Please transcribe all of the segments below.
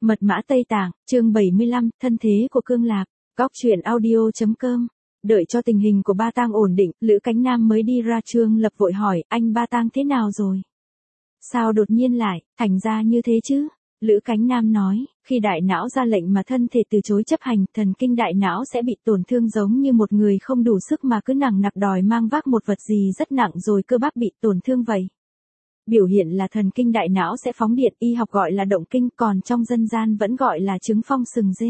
Mật mã Tây Tạng, chương 75, thân thế của Cương Lạp, góc truyện audio.com. Đợi cho tình hình của Ba Tang ổn định, Lữ Cánh Nam mới đi ra. Trương Lập vội hỏi, anh Ba Tang thế nào rồi? Sao đột nhiên lại, thành ra như thế chứ? Lữ Cánh Nam nói, khi đại não ra lệnh mà thân thể từ chối chấp hành, thần kinh đại não sẽ bị tổn thương giống như một người không đủ sức mà cứ nặng nặc đòi mang vác một vật gì rất nặng rồi cơ bắp bị tổn thương vậy. Biểu hiện là thần kinh đại não sẽ phóng điện, y học gọi là động kinh, còn trong dân gian vẫn gọi là chứng phong sừng dê.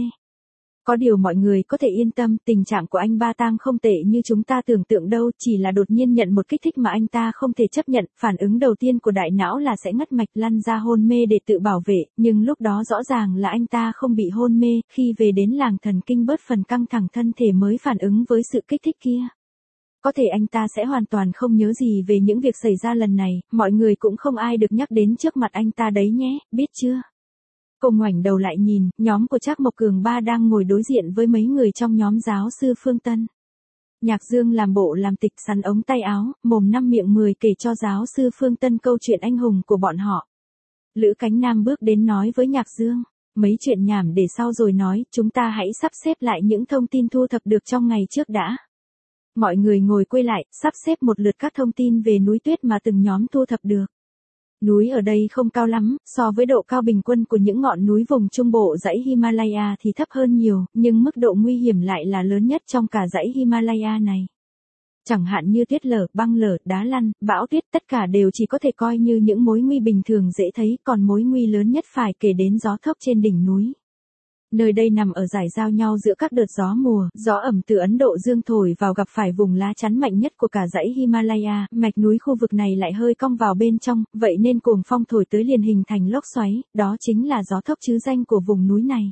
Có điều mọi người có thể yên tâm, tình trạng của anh Ba Tang không tệ như chúng ta tưởng tượng đâu, chỉ là đột nhiên nhận một kích thích mà anh ta không thể chấp nhận, phản ứng đầu tiên của đại não là sẽ ngất mạch lăn ra hôn mê để tự bảo vệ, nhưng lúc đó rõ ràng là anh ta không bị hôn mê, khi về đến làng thần kinh bớt phần căng thẳng thân thể mới phản ứng với sự kích thích kia. Có thể anh ta sẽ hoàn toàn không nhớ gì về những việc xảy ra lần này, mọi người cũng không ai được nhắc đến trước mặt anh ta đấy nhé, biết chưa? Cô ngoảnh đầu lại nhìn, nhóm của Trác Mộc Cường Ba đang ngồi đối diện với mấy người trong nhóm giáo sư Phương Tân. Nhạc Dương làm bộ làm tịch sắn ống tay áo, mồm năm miệng 10 kể cho giáo sư Phương Tân câu chuyện anh hùng của bọn họ. Lữ Cánh Nam bước đến nói với Nhạc Dương, mấy chuyện nhảm để sau rồi nói, chúng ta hãy sắp xếp lại những thông tin thu thập được trong ngày trước đã. Mọi người ngồi quay lại, sắp xếp một lượt các thông tin về núi tuyết mà từng nhóm thu thập được. Núi ở đây không cao lắm, so với độ cao bình quân của những ngọn núi vùng trung bộ dãy Himalaya thì thấp hơn nhiều, nhưng mức độ nguy hiểm lại là lớn nhất trong cả dãy Himalaya này. Chẳng hạn như tuyết lở, băng lở, đá lăn, bão tuyết, tất cả đều chỉ có thể coi như những mối nguy bình thường dễ thấy, còn mối nguy lớn nhất phải kể đến gió thốc trên đỉnh núi. Nơi đây nằm ở dải giao nhau giữa các đợt gió mùa, gió ẩm từ Ấn Độ Dương thổi vào gặp phải vùng lá chắn mạnh nhất của cả dãy Himalaya, mạch núi khu vực này lại hơi cong vào bên trong, vậy nên cuồng phong thổi tới liền hình thành lốc xoáy, đó chính là gió thốc chứ danh của vùng núi này.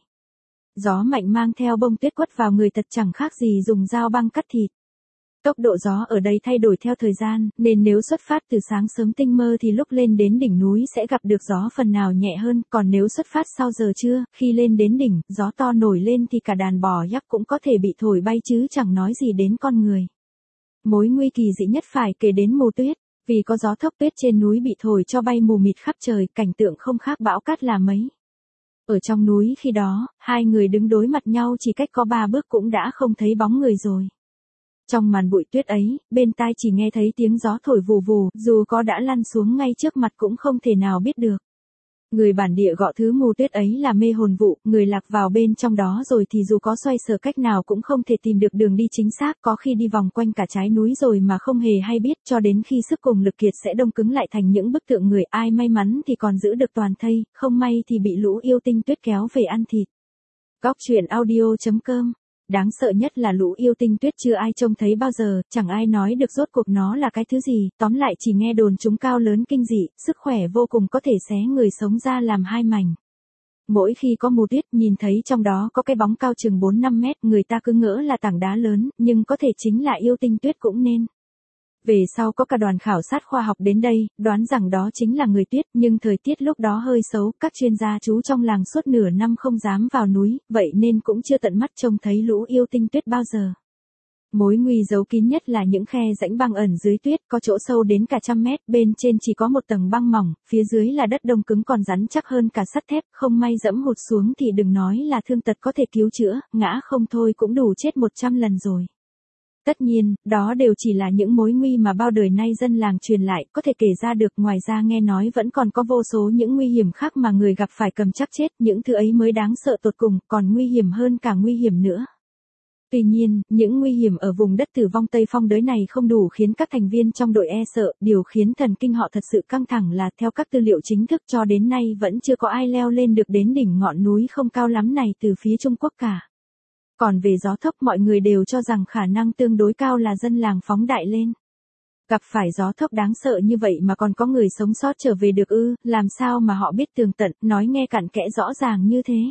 Gió mạnh mang theo bông tuyết quất vào người thật chẳng khác gì dùng dao băng cắt thịt. Tốc độ gió ở đây thay đổi theo thời gian, nên nếu xuất phát từ sáng sớm tinh mơ thì lúc lên đến đỉnh núi sẽ gặp được gió phần nào nhẹ hơn, còn nếu xuất phát sau giờ trưa, khi lên đến đỉnh, gió to nổi lên thì cả đàn bò yack cũng có thể bị thổi bay chứ chẳng nói gì đến con người. Mối nguy kỳ dị nhất phải kể đến mù tuyết, vì có gió thốc tuyết trên núi bị thổi cho bay mù mịt khắp trời, cảnh tượng không khác bão cát là mấy. Ở trong núi khi đó, hai người đứng đối mặt nhau chỉ cách có 3 bước cũng đã không thấy bóng người rồi. Trong màn bụi tuyết ấy, bên tai chỉ nghe thấy tiếng gió thổi vù vù, dù có đã lăn xuống ngay trước mặt cũng không thể nào biết được. Người bản địa gọi thứ mù tuyết ấy là mê hồn vụ, người lạc vào bên trong đó rồi thì dù có xoay sở cách nào cũng không thể tìm được đường đi chính xác, có khi đi vòng quanh cả trái núi rồi mà không hề hay biết, cho đến khi sức cùng lực kiệt sẽ đông cứng lại thành những bức tượng người, ai may mắn thì còn giữ được toàn thây, không may thì bị lũ yêu tinh tuyết kéo về ăn thịt. Góc truyện audio.com. Đáng sợ nhất là lũ yêu tinh tuyết chưa ai trông thấy bao giờ, chẳng ai nói được rốt cuộc nó là cái thứ gì, tóm lại chỉ nghe đồn chúng cao lớn kinh dị, sức khỏe vô cùng có thể xé người sống ra làm hai mảnh. Mỗi khi có mù tuyết nhìn thấy trong đó có cái bóng cao chừng 4-5 mét, người ta cứ ngỡ là tảng đá lớn, nhưng có thể chính là yêu tinh tuyết cũng nên. Về sau có cả đoàn khảo sát khoa học đến đây, đoán rằng đó chính là người tuyết, nhưng thời tiết lúc đó hơi xấu, các chuyên gia trú trong làng suốt nửa năm không dám vào núi, vậy nên cũng chưa tận mắt trông thấy lũ yêu tinh tuyết bao giờ. Mối nguy giấu kín nhất là những khe rãnh băng ẩn dưới tuyết, có chỗ sâu đến cả 100 mét, bên trên chỉ có một tầng băng mỏng, phía dưới là đất đông cứng còn rắn chắc hơn cả sắt thép, không may dẫm hụt xuống thì đừng nói là thương tật có thể cứu chữa, ngã không thôi cũng đủ chết 100 lần rồi. Tất nhiên, đó đều chỉ là những mối nguy mà bao đời nay dân làng truyền lại, có thể kể ra được, ngoài ra nghe nói vẫn còn có vô số những nguy hiểm khác mà người gặp phải cầm chắc chết, những thứ ấy mới đáng sợ tột cùng, còn nguy hiểm hơn cả nguy hiểm nữa. Tuy nhiên, những nguy hiểm ở vùng đất Tử Vong Tây Phong đới này không đủ khiến các thành viên trong đội e sợ, điều khiến thần kinh họ thật sự căng thẳng là theo các tư liệu chính thức cho đến nay vẫn chưa có ai leo lên được đến đỉnh ngọn núi không cao lắm này từ phía Trung Quốc cả. Còn về gió thốc mọi người đều cho rằng khả năng tương đối cao là dân làng phóng đại lên. Gặp phải gió thốc đáng sợ như vậy mà còn có người sống sót trở về được ư, làm sao mà họ biết tường tận, nói nghe cặn kẽ rõ ràng như thế.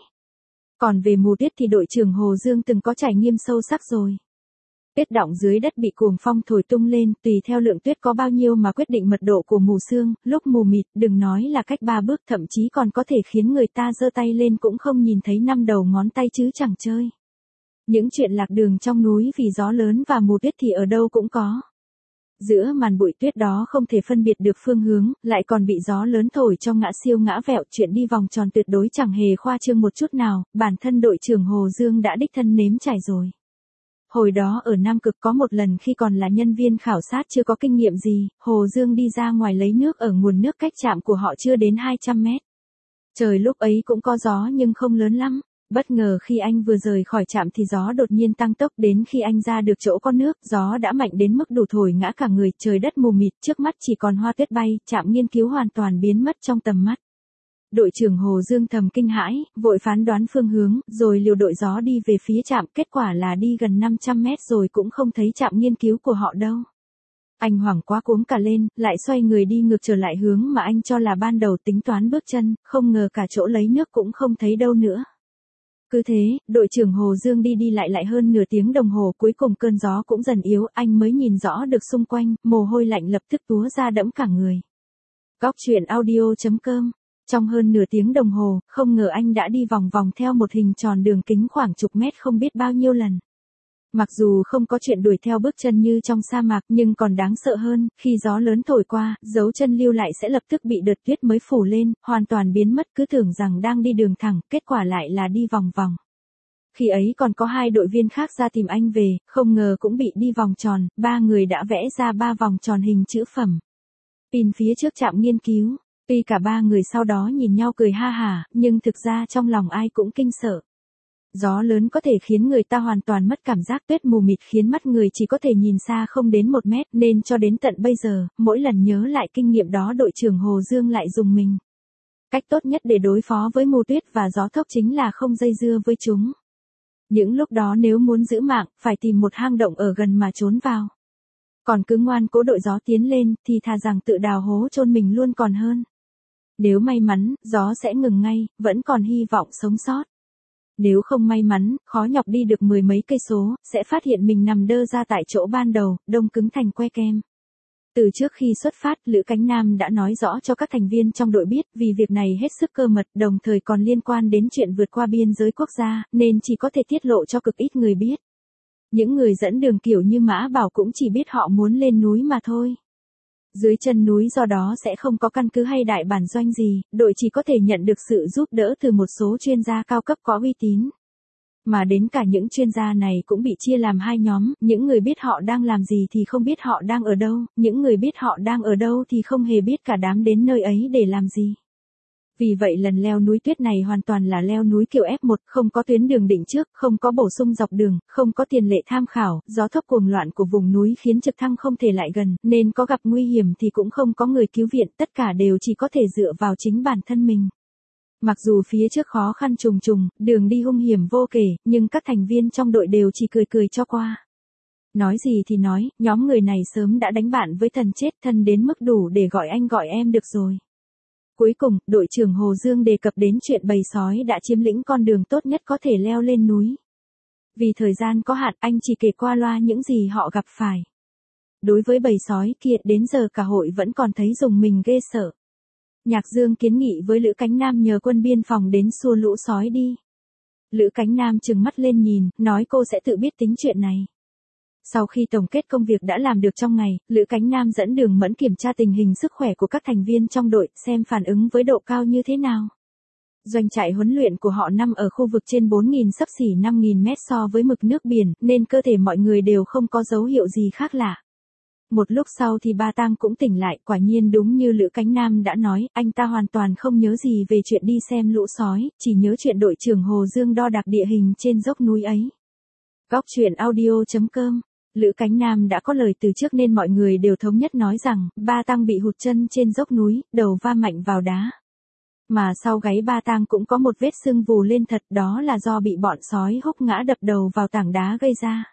Còn về mù tuyết thì đội trưởng Hồ Dương từng có trải nghiệm sâu sắc rồi. Tuyết đọng dưới đất bị cuồng phong thổi tung lên, tùy theo lượng tuyết có bao nhiêu mà quyết định mật độ của mù sương, lúc mù mịt, đừng nói là cách 3 bước thậm chí còn có thể khiến người ta giơ tay lên cũng không nhìn thấy 5 đầu ngón tay chứ chẳng chơi. Những chuyện lạc đường trong núi vì gió lớn và mù tuyết thì ở đâu cũng có. Giữa màn bụi tuyết đó không thể phân biệt được phương hướng, lại còn bị gió lớn thổi cho ngã siêu ngã vẹo, chuyện đi vòng tròn tuyệt đối chẳng hề khoa trương một chút nào, bản thân đội trưởng Hồ Dương đã đích thân nếm trải rồi. Hồi đó ở Nam Cực có một lần khi còn là nhân viên khảo sát chưa có kinh nghiệm gì, Hồ Dương đi ra ngoài lấy nước ở nguồn nước cách trạm của họ chưa đến 200 mét. Trời lúc ấy cũng có gió nhưng không lớn lắm. Bất ngờ khi anh vừa rời khỏi trạm thì gió đột nhiên tăng tốc, đến khi anh ra được chỗ có nước, gió đã mạnh đến mức đủ thổi ngã cả người, trời đất mù mịt, trước mắt chỉ còn hoa tuyết bay, trạm nghiên cứu hoàn toàn biến mất trong tầm mắt. Đội trưởng Hồ Dương thầm kinh hãi, vội phán đoán phương hướng, rồi liều đội gió đi về phía trạm, kết quả là đi gần 500 mét rồi cũng không thấy trạm nghiên cứu của họ đâu. Anh hoảng quá cuống cả lên, lại xoay người đi ngược trở lại hướng mà anh cho là ban đầu, tính toán bước chân, không ngờ cả chỗ lấy nước cũng không thấy đâu nữa. Cứ thế, đội trưởng Hồ Dương đi lại hơn nửa tiếng đồng hồ, cuối cùng cơn gió cũng dần yếu, anh mới nhìn rõ được xung quanh, mồ hôi lạnh lập tức túa ra đẫm cả người. Góc truyện audio.com. Trong hơn nửa tiếng đồng hồ, không ngờ anh đã đi vòng vòng theo một hình tròn đường kính khoảng chục mét không biết bao nhiêu lần. Mặc dù không có chuyện đuổi theo bước chân như trong sa mạc, nhưng còn đáng sợ hơn, khi gió lớn thổi qua, dấu chân lưu lại sẽ lập tức bị đợt tuyết mới phủ lên, hoàn toàn biến mất, cứ tưởng rằng đang đi đường thẳng, kết quả lại là đi vòng vòng. Khi ấy còn có 2 đội viên khác ra tìm anh về, không ngờ cũng bị đi vòng tròn, 3 người đã vẽ ra 3 vòng tròn hình chữ phẩm. Pin phía trước trạm nghiên cứu, tuy cả 3 người sau đó nhìn nhau cười ha hả, nhưng thực ra trong lòng ai cũng kinh sợ. Gió lớn có thể khiến người ta hoàn toàn mất cảm giác, tuyết mù mịt khiến mắt người chỉ có thể nhìn xa không đến 1 mét, nên cho đến tận bây giờ, mỗi lần nhớ lại kinh nghiệm đó đội trưởng Hồ Dương lại rùng mình. Cách tốt nhất để đối phó với mù tuyết và gió thốc chính là không dây dưa với chúng. Những lúc đó nếu muốn giữ mạng, phải tìm một hang động ở gần mà trốn vào. Còn cứ ngoan cố đội gió tiến lên, thì thà rằng tự đào hố chôn mình luôn còn hơn. Nếu may mắn, gió sẽ ngừng ngay, vẫn còn hy vọng sống sót. Nếu không may mắn, khó nhọc đi được 10 mấy cây số, sẽ phát hiện mình nằm đơ ra tại chỗ ban đầu, đông cứng thành que kem. Từ trước khi xuất phát, Lữ Cánh Nam đã nói rõ cho các thành viên trong đội biết, vì việc này hết sức cơ mật, đồng thời còn liên quan đến chuyện vượt qua biên giới quốc gia, nên chỉ có thể tiết lộ cho cực ít người biết. Những người dẫn đường kiểu như Mã Bảo cũng chỉ biết họ muốn lên núi mà thôi. Dưới chân núi do đó sẽ không có căn cứ hay đại bản doanh gì, đội chỉ có thể nhận được sự giúp đỡ từ một số chuyên gia cao cấp có uy tín. Mà đến cả những chuyên gia này cũng bị chia làm 2 nhóm, những người biết họ đang làm gì thì không biết họ đang ở đâu, những người biết họ đang ở đâu thì không hề biết cả đám đến nơi ấy để làm gì. Vì vậy lần leo núi tuyết này hoàn toàn là leo núi kiểu F1, không có tuyến đường định trước, không có bổ sung dọc đường, không có tiền lệ tham khảo, gió thốc cuồng loạn của vùng núi khiến trực thăng không thể lại gần, nên có gặp nguy hiểm thì cũng không có người cứu viện, tất cả đều chỉ có thể dựa vào chính bản thân mình. Mặc dù phía trước khó khăn trùng trùng, đường đi hung hiểm vô kể, nhưng các thành viên trong đội đều chỉ cười cười cho qua. Nói gì thì nói, nhóm người này sớm đã đánh bạn với thần chết, thân đến mức đủ để gọi anh gọi em được rồi. Cuối cùng, đội trưởng Hồ Dương đề cập đến chuyện bầy sói đã chiếm lĩnh con đường tốt nhất có thể leo lên núi. Vì thời gian có hạn, anh chỉ kể qua loa những gì họ gặp phải. Đối với bầy sói kia, đến giờ cả hội vẫn còn thấy rùng mình ghê sợ. Nhạc Dương kiến nghị với Lữ Cánh Nam nhờ quân biên phòng đến xua lũ sói đi. Lữ Cánh Nam trừng mắt lên nhìn, nói cô sẽ tự biết tính chuyện này. Sau khi tổng kết công việc đã làm được trong ngày, Lữ Cánh Nam dẫn Đường Mẫn kiểm tra tình hình sức khỏe của các thành viên trong đội, xem phản ứng với độ cao như thế nào. Doanh trại huấn luyện của họ nằm ở khu vực trên 4.000 xấp xỉ 5.000 mét so với mực nước biển, nên cơ thể mọi người đều không có dấu hiệu gì khác lạ. Một lúc sau thì Ba Tang cũng tỉnh lại, quả nhiên đúng như Lữ Cánh Nam đã nói, anh ta hoàn toàn không nhớ gì về chuyện đi xem lũ sói, chỉ nhớ chuyện đội trưởng Hồ Dương đo đạc địa hình trên dốc núi ấy. Góc truyện audio.com. Lữ Cánh Nam đã có lời từ trước nên mọi người đều thống nhất nói rằng, Ba Tang bị hụt chân trên dốc núi, đầu va mạnh vào đá. Mà sau gáy Ba Tang cũng có một vết sưng vù lên thật, đó là do bị bọn sói húc ngã đập đầu vào tảng đá gây ra.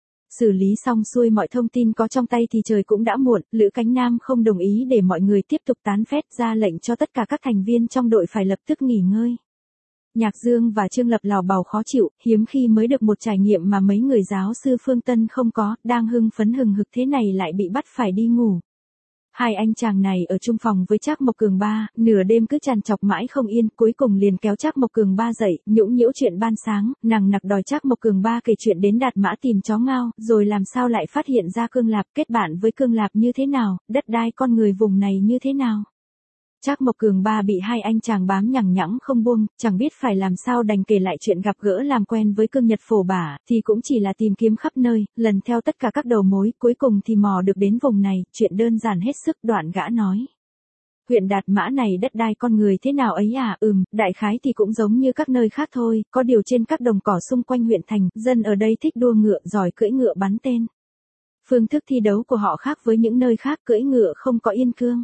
Xử lý xong xuôi mọi thông tin có trong tay thì trời cũng đã muộn, Lữ Cánh Nam không đồng ý để mọi người tiếp tục tán phét, ra lệnh cho tất cả các thành viên trong đội phải lập tức nghỉ ngơi. Nhạc Dương và Trương Lập lào bào khó chịu, hiếm khi mới được một trải nghiệm mà mấy người giáo sư Phương Tân không có, đang hưng phấn hừng hực thế này lại bị bắt phải đi ngủ. Hai anh chàng này ở chung phòng với Trác Mộc Cường Ba, nửa đêm cứ trằn trọc mãi không yên, cuối cùng liền kéo Trác Mộc Cường Ba dậy, nhũng nhiễu chuyện ban sáng, nằng nặc đòi Trác Mộc Cường Ba kể chuyện đến Đạt Mã tìm chó ngao, rồi làm sao lại phát hiện ra Cương Lạp, kết bạn với Cương Lạp như thế nào, đất đai con người vùng này như thế nào. Trác Mộc Cường Ba bị hai anh chàng bám nhằng nhẵng không buông, chẳng biết phải làm sao đành kể lại chuyện gặp gỡ làm quen với Cương Nhật Phổ Bả, thì cũng chỉ là tìm kiếm khắp nơi, lần theo tất cả các đầu mối, cuối cùng thì mò được đến vùng này, chuyện đơn giản hết sức. Đoạn gã nói. Huyện Đạt Mã này đất đai con người thế nào ấy à? Đại khái thì cũng giống như các nơi khác thôi, có điều trên các đồng cỏ xung quanh huyện thành, dân ở đây thích đua ngựa, giỏi cưỡi ngựa bắn tên. Phương thức thi đấu của họ khác với những nơi khác, cưỡi ngựa không có yên cương.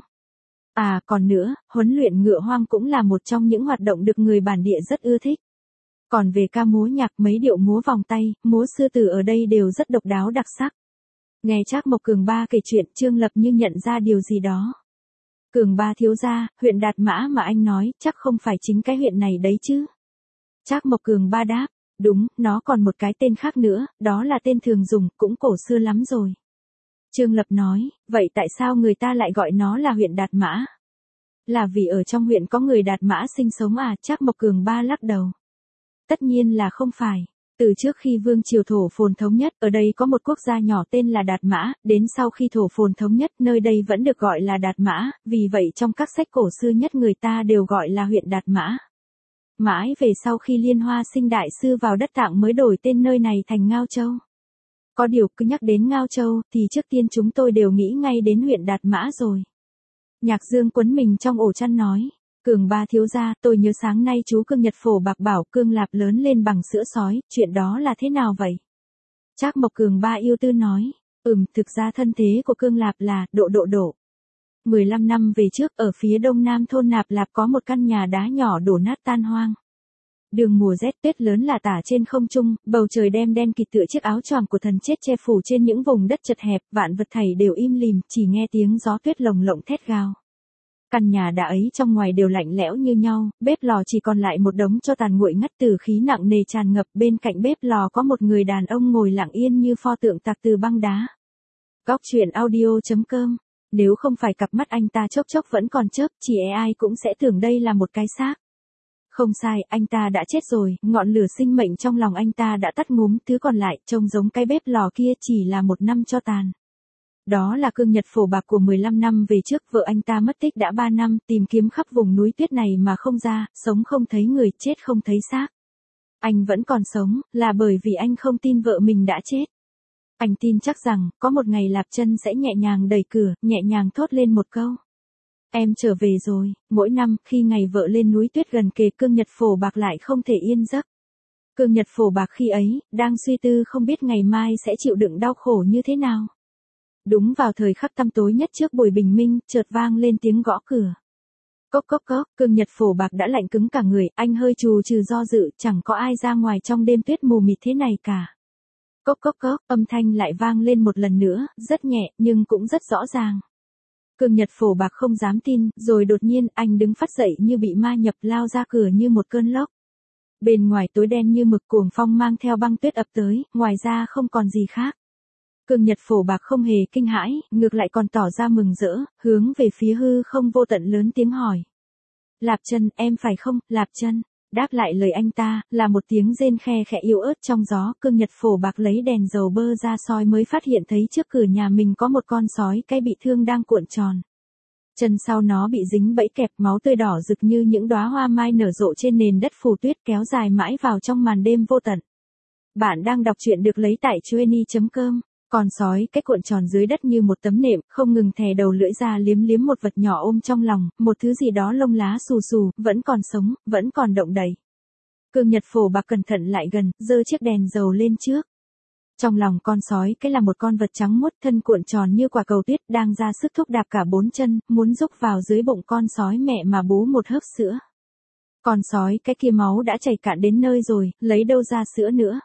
À, còn nữa, huấn luyện ngựa hoang cũng là một trong những hoạt động được người bản địa rất ưa thích. Còn về ca múa nhạc, mấy điệu múa vòng tay, múa sư tử ở đây đều rất độc đáo đặc sắc. Nghe Trác Mộc Cường Ba kể chuyện, Trương Lập như nhận ra điều gì đó. Cường Ba thiếu gia, huyện Đạt Mã mà anh nói, chắc không phải chính cái huyện này đấy chứ? Trác Mộc Cường Ba đáp, đúng, nó còn một cái tên khác nữa, đó là tên thường dùng, cũng cổ xưa lắm rồi. Trương Lập nói, vậy tại sao người ta lại gọi nó là huyện Đạt Mã? Là vì ở trong huyện có người Đạt Mã sinh sống à? Trác Mộc Cường Ba lắc đầu. Tất nhiên là không phải. Từ trước khi Vương Triều Thổ Phồn thống nhất, ở đây có một quốc gia nhỏ tên là Đạt Mã, đến sau khi Thổ Phồn thống nhất, nơi đây vẫn được gọi là Đạt Mã, vì vậy trong các sách cổ xưa nhất người ta đều gọi là huyện Đạt Mã. Mãi về sau khi Liên Hoa Sinh đại sư vào đất Tạng mới đổi tên nơi này thành Ngao Châu. Có điều cứ nhắc đến Ngao Châu thì trước tiên chúng tôi đều nghĩ ngay đến huyện Đạt Mã rồi. Nhạc Dương quấn mình trong ổ chăn nói. Cường Ba thiếu gia, tôi nhớ sáng nay chú Cương Nhật Phổ Bạc bảo Cương Lạp lớn lên bằng sữa sói, chuyện đó là thế nào vậy? Trác Mộc Cường Ba yêu tư nói. Thực ra thân thế của Cương Lạp là độ. 15 năm về trước, ở phía đông nam thôn Nạp Lạp có một căn nhà đá nhỏ đổ nát tan hoang. Đường mùa rét tuyết lớn là tả trên không trung, bầu trời đen đen kịt tựa chiếc áo choàng của thần chết che phủ trên những vùng đất chật hẹp, vạn vật thảy đều im lìm, chỉ nghe tiếng gió tuyết lồng lộng thét gào. Căn nhà đá ấy trong ngoài đều lạnh lẽo như nhau, bếp lò chỉ còn lại một đống tro tàn nguội ngắt, tử khí nặng nề tràn ngập, bên cạnh bếp lò có một người đàn ông ngồi lặng yên như pho tượng tạc từ băng đá. Góc truyện audio.com. Nếu không phải cặp mắt anh ta chốc chốc vẫn còn chớp, chỉ ai cũng sẽ tưởng đây là một cái xác. Không sai, anh ta đã chết rồi, ngọn lửa sinh mệnh trong lòng anh ta đã tắt ngúm, thứ còn lại trông giống cái bếp lò kia chỉ là một năm tro tàn. Đó là Cương Nhật Phổ Bạc của 15 năm về trước, vợ anh ta mất tích đã 3 năm, tìm kiếm khắp vùng núi tuyết này mà không ra, sống không thấy người, chết không thấy xác. Anh vẫn còn sống, là bởi vì anh không tin vợ mình đã chết. Anh tin chắc rằng, có một ngày Lạp Chân sẽ nhẹ nhàng đẩy cửa, nhẹ nhàng thốt lên một câu. Em trở về rồi. Mỗi năm, khi ngày vợ lên núi tuyết gần kề, Cương Nhật Phổ Bạc lại không thể yên giấc. Cương Nhật Phổ Bạc khi ấy, đang suy tư không biết ngày mai sẽ chịu đựng đau khổ như thế nào. Đúng vào thời khắc tăm tối nhất trước buổi bình minh, chợt vang lên tiếng gõ cửa. Cốc cốc cốc, Cương Nhật Phổ Bạc đã lạnh cứng cả người, anh hơi trù trừ do dự, chẳng có ai ra ngoài trong đêm tuyết mù mịt thế này cả. Cốc cốc cốc, âm thanh lại vang lên một lần nữa, rất nhẹ, nhưng cũng rất rõ ràng. Cương Nhật Phổ Bạc không dám tin, rồi đột nhiên, anh đứng phắt dậy như bị ma nhập, lao ra cửa như một cơn lốc. Bên ngoài tối đen như mực, cuồng phong mang theo băng tuyết ập tới, ngoài ra không còn gì khác. Cương Nhật Phổ Bạc không hề kinh hãi, ngược lại còn tỏ ra mừng rỡ, hướng về phía hư không vô tận lớn tiếng hỏi. Lạp Chân, em phải không? Lạp Chân. Đáp lại lời anh ta, là một tiếng rên khe khẽ yếu ớt trong gió. Cương Nhật Phổ Bạc lấy đèn dầu bơ ra soi mới phát hiện thấy trước cửa nhà mình có một con sói cái bị thương đang cuộn tròn. Chân sau nó bị dính bẫy kẹp, máu tươi đỏ rực như những đóa hoa mai nở rộ trên nền đất phủ tuyết, kéo dài mãi vào trong màn đêm vô tận. Bạn đang đọc truyện được lấy tại chueny.com. Con sói cái cuộn tròn dưới đất như một tấm nệm, không ngừng thè đầu lưỡi ra liếm liếm một vật nhỏ ôm trong lòng, một thứ gì đó lông lá xù xù, vẫn còn sống, vẫn còn động đậy. Cương Nhật Phổ Bạc cẩn thận lại gần, giơ chiếc đèn dầu lên trước. Trong lòng con sói cái là một con vật trắng muốt, thân cuộn tròn như quả cầu tuyết, đang ra sức thúc đạp cả 4 chân, muốn rúc vào dưới bụng con sói mẹ mà bú một hớp sữa. Con sói cái kia máu đã chảy cạn đến nơi rồi, lấy đâu ra sữa nữa.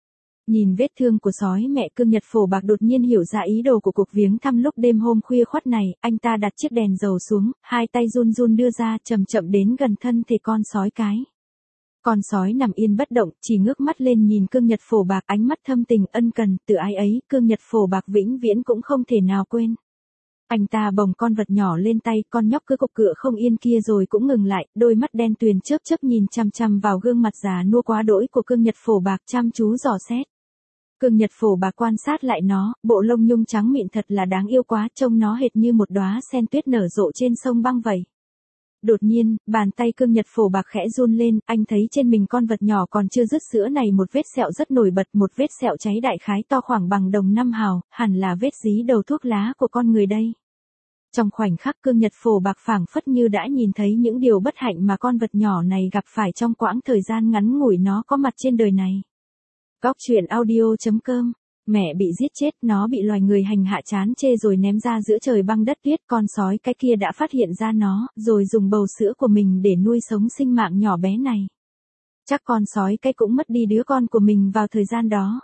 Nhìn vết thương của sói mẹ, Cương Nhật Phổ Bạc đột nhiên hiểu ra ý đồ của cuộc viếng thăm lúc đêm hôm khuya khoắt này, anh ta đặt chiếc đèn dầu xuống, hai tay run run đưa ra, chậm chậm đến gần thân thể con sói cái. Con sói nằm yên bất động, chỉ ngước mắt lên nhìn Cương Nhật Phổ Bạc, ánh mắt thâm tình ân cần, từ ai ấy, Cương Nhật Phổ Bạc vĩnh viễn cũng không thể nào quên. Anh ta bồng con vật nhỏ lên tay, con nhóc cứ cục cựa không yên kia rồi cũng ngừng lại, đôi mắt đen tuyền chớp chớp nhìn chằm chằm vào gương mặt già nua quá đỗi của Cương Nhật Phổ Bạc chăm chú dò xét. Cương Nhật Phổ Bạc quan sát lại nó, bộ lông nhung trắng mịn thật là đáng yêu quá, trông nó hệt như một đóa sen tuyết nở rộ trên sông băng vậy. Đột nhiên, bàn tay Cương Nhật Phổ Bạc khẽ run lên, anh thấy trên mình con vật nhỏ còn chưa dứt sữa này một vết sẹo rất nổi bật, một vết sẹo cháy đại khái to khoảng bằng đồng 5 hào, hẳn là vết dí đầu thuốc lá của con người đây. Trong khoảnh khắc Cương Nhật Phổ Bạc phảng phất như đã nhìn thấy những điều bất hạnh mà con vật nhỏ này gặp phải trong quãng thời gian ngắn ngủi nó có mặt trên đời này. Góc truyện audio.com. Mẹ bị giết chết, nó bị loài người hành hạ chán chê rồi ném ra giữa trời băng đất tuyết, con sói cái kia đã phát hiện ra nó, rồi dùng bầu sữa của mình để nuôi sống sinh mạng nhỏ bé này. Chắc con sói cái cũng mất đi đứa con của mình vào thời gian đó.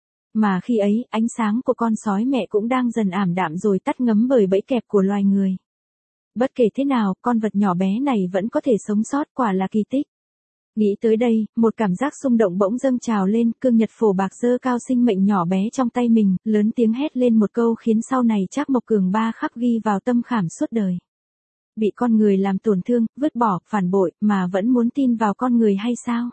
Mà khi ấy, ánh sáng của con sói mẹ cũng đang dần ảm đạm rồi tắt ngấm bởi bẫy kẹp của loài người. Bất kể thế nào, con vật nhỏ bé này vẫn có thể sống sót, quả là kỳ tích. Nghĩ tới đây, một cảm giác xung động bỗng dâng trào lên, Cương Nhật Phổ Bạc giơ cao sinh mệnh nhỏ bé trong tay mình, lớn tiếng hét lên một câu khiến sau này Trác Mộc Cường Ba khắc ghi vào tâm khảm suốt đời. Bị con người làm tổn thương, vứt bỏ, phản bội, mà vẫn muốn tin vào con người hay sao?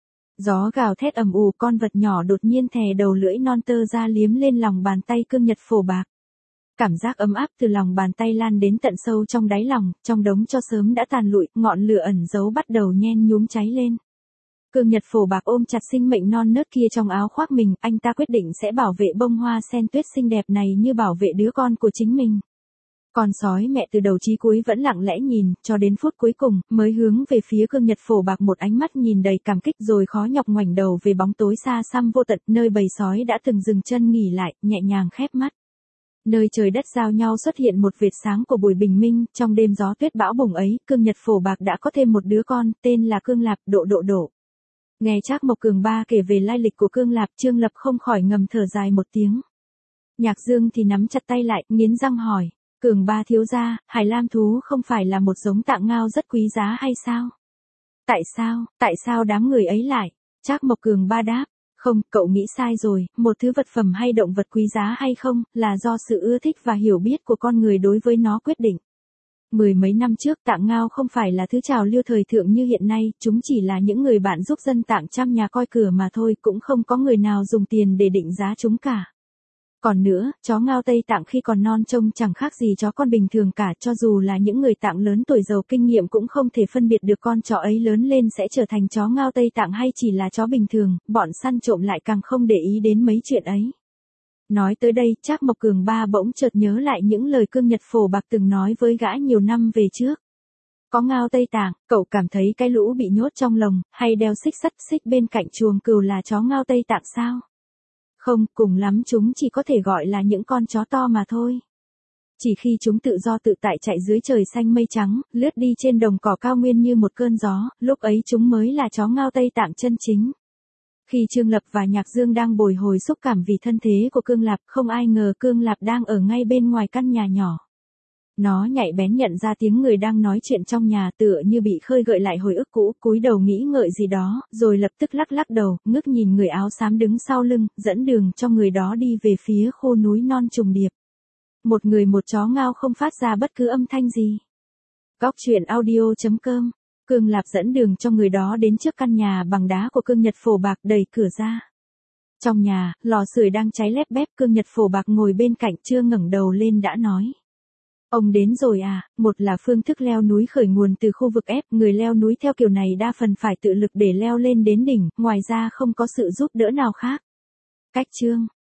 Gió gào thét ầm ù, con vật nhỏ đột nhiên thè đầu lưỡi non tơ ra liếm lên lòng bàn tay Cương Nhật Phổ Bạc. Cảm giác ấm áp từ lòng bàn tay lan đến tận sâu trong đáy lòng, trong đống tro sớm đã tàn lụi, ngọn lửa ẩn giấu bắt đầu nhen nhúm cháy lên. Cương Nhật Phổ Bạc ôm chặt sinh mệnh non nớt kia trong áo khoác mình, anh ta quyết định sẽ bảo vệ bông hoa sen tuyết xinh đẹp này như bảo vệ đứa con của chính mình. Con sói mẹ từ đầu chí cuối vẫn lặng lẽ nhìn, cho đến phút cuối cùng, mới hướng về phía Cương Nhật Phổ Bạc một ánh mắt nhìn đầy cảm kích rồi khó nhọc ngoảnh đầu về bóng tối xa xăm vô tận, nơi bầy sói đã từng dừng chân nghỉ lại, nhẹ nhàng khép mắt. Nơi trời đất giao nhau xuất hiện một vệt sáng của buổi bình minh, trong đêm gió tuyết bão bùng ấy, Cương Nhật Phổ Bạc đã có thêm một đứa con, tên là Cương Lạp, Độ. Nghe Trác Mộc Cường Ba kể về lai lịch của Cương Lạp, Trương Lập không khỏi ngầm thở dài một tiếng. Nhạc Dương thì nắm chặt tay lại, nghiến răng hỏi, Cường Ba thiếu gia, Hải Lam thú không phải là một giống tạng ngao rất quý giá hay sao? Tại sao đám người ấy lại? Trác Mộc Cường Ba đáp, không, cậu nghĩ sai rồi, một thứ vật phẩm hay động vật quý giá hay không, là do sự ưa thích và hiểu biết của con người đối với nó quyết định. Mười mấy năm trước tạng ngao không phải là thứ trào lưu thời thượng như hiện nay, chúng chỉ là những người bạn giúp dân tạng chăm nhà coi cửa mà thôi, cũng không có người nào dùng tiền để định giá chúng cả. Còn nữa, chó ngao Tây Tạng khi còn non trông chẳng khác gì chó con bình thường cả, cho dù là những người Tạng lớn tuổi giàu kinh nghiệm cũng không thể phân biệt được con chó ấy lớn lên sẽ trở thành chó ngao Tây Tạng hay chỉ là chó bình thường, bọn săn trộm lại càng không để ý đến mấy chuyện ấy. Nói tới đây, Trác Mộc Cường Ba bỗng chợt nhớ lại những lời Cương Nhật Phổ Bạc từng nói với gã nhiều năm về trước. Có ngao Tây Tạng, cậu cảm thấy cái lũ bị nhốt trong lồng, hay đeo xích sắt xích bên cạnh chuồng cừu là chó ngao Tây Tạng sao? Không, cùng lắm chúng chỉ có thể gọi là những con chó to mà thôi. Chỉ khi chúng tự do tự tại chạy dưới trời xanh mây trắng, lướt đi trên đồng cỏ cao nguyên như một cơn gió, lúc ấy chúng mới là chó ngao Tây Tạng chân chính. Khi Trương Lập và Nhạc Dương đang bồi hồi xúc cảm vì thân thế của Cương Lạp, không ai ngờ Cương Lạp đang ở ngay bên ngoài căn nhà nhỏ. Nó nhạy bén nhận ra tiếng người đang nói chuyện trong nhà, tựa như bị khơi gợi lại hồi ức cũ, cúi đầu nghĩ ngợi gì đó, rồi lập tức lắc đầu, ngước nhìn người áo xám đứng sau lưng, dẫn đường cho người đó đi về phía khu núi non trùng điệp. Một người một chó ngao không phát ra bất cứ âm thanh gì. Góc truyện audio.com. Cương Lạp dẫn đường cho người đó đến trước căn nhà bằng đá của Cương Nhật Phổ Bạc, đẩy cửa ra. Trong nhà, lò sưởi đang cháy lép bép, Cương Nhật Phổ Bạc ngồi bên cạnh chưa ngẩng đầu lên đã nói. Ông đến rồi à, một là phương thức leo núi khởi nguồn từ khu vực ép, người leo núi theo kiểu này đa phần phải tự lực để leo lên đến đỉnh, ngoài ra không có sự giúp đỡ nào khác. Cách chương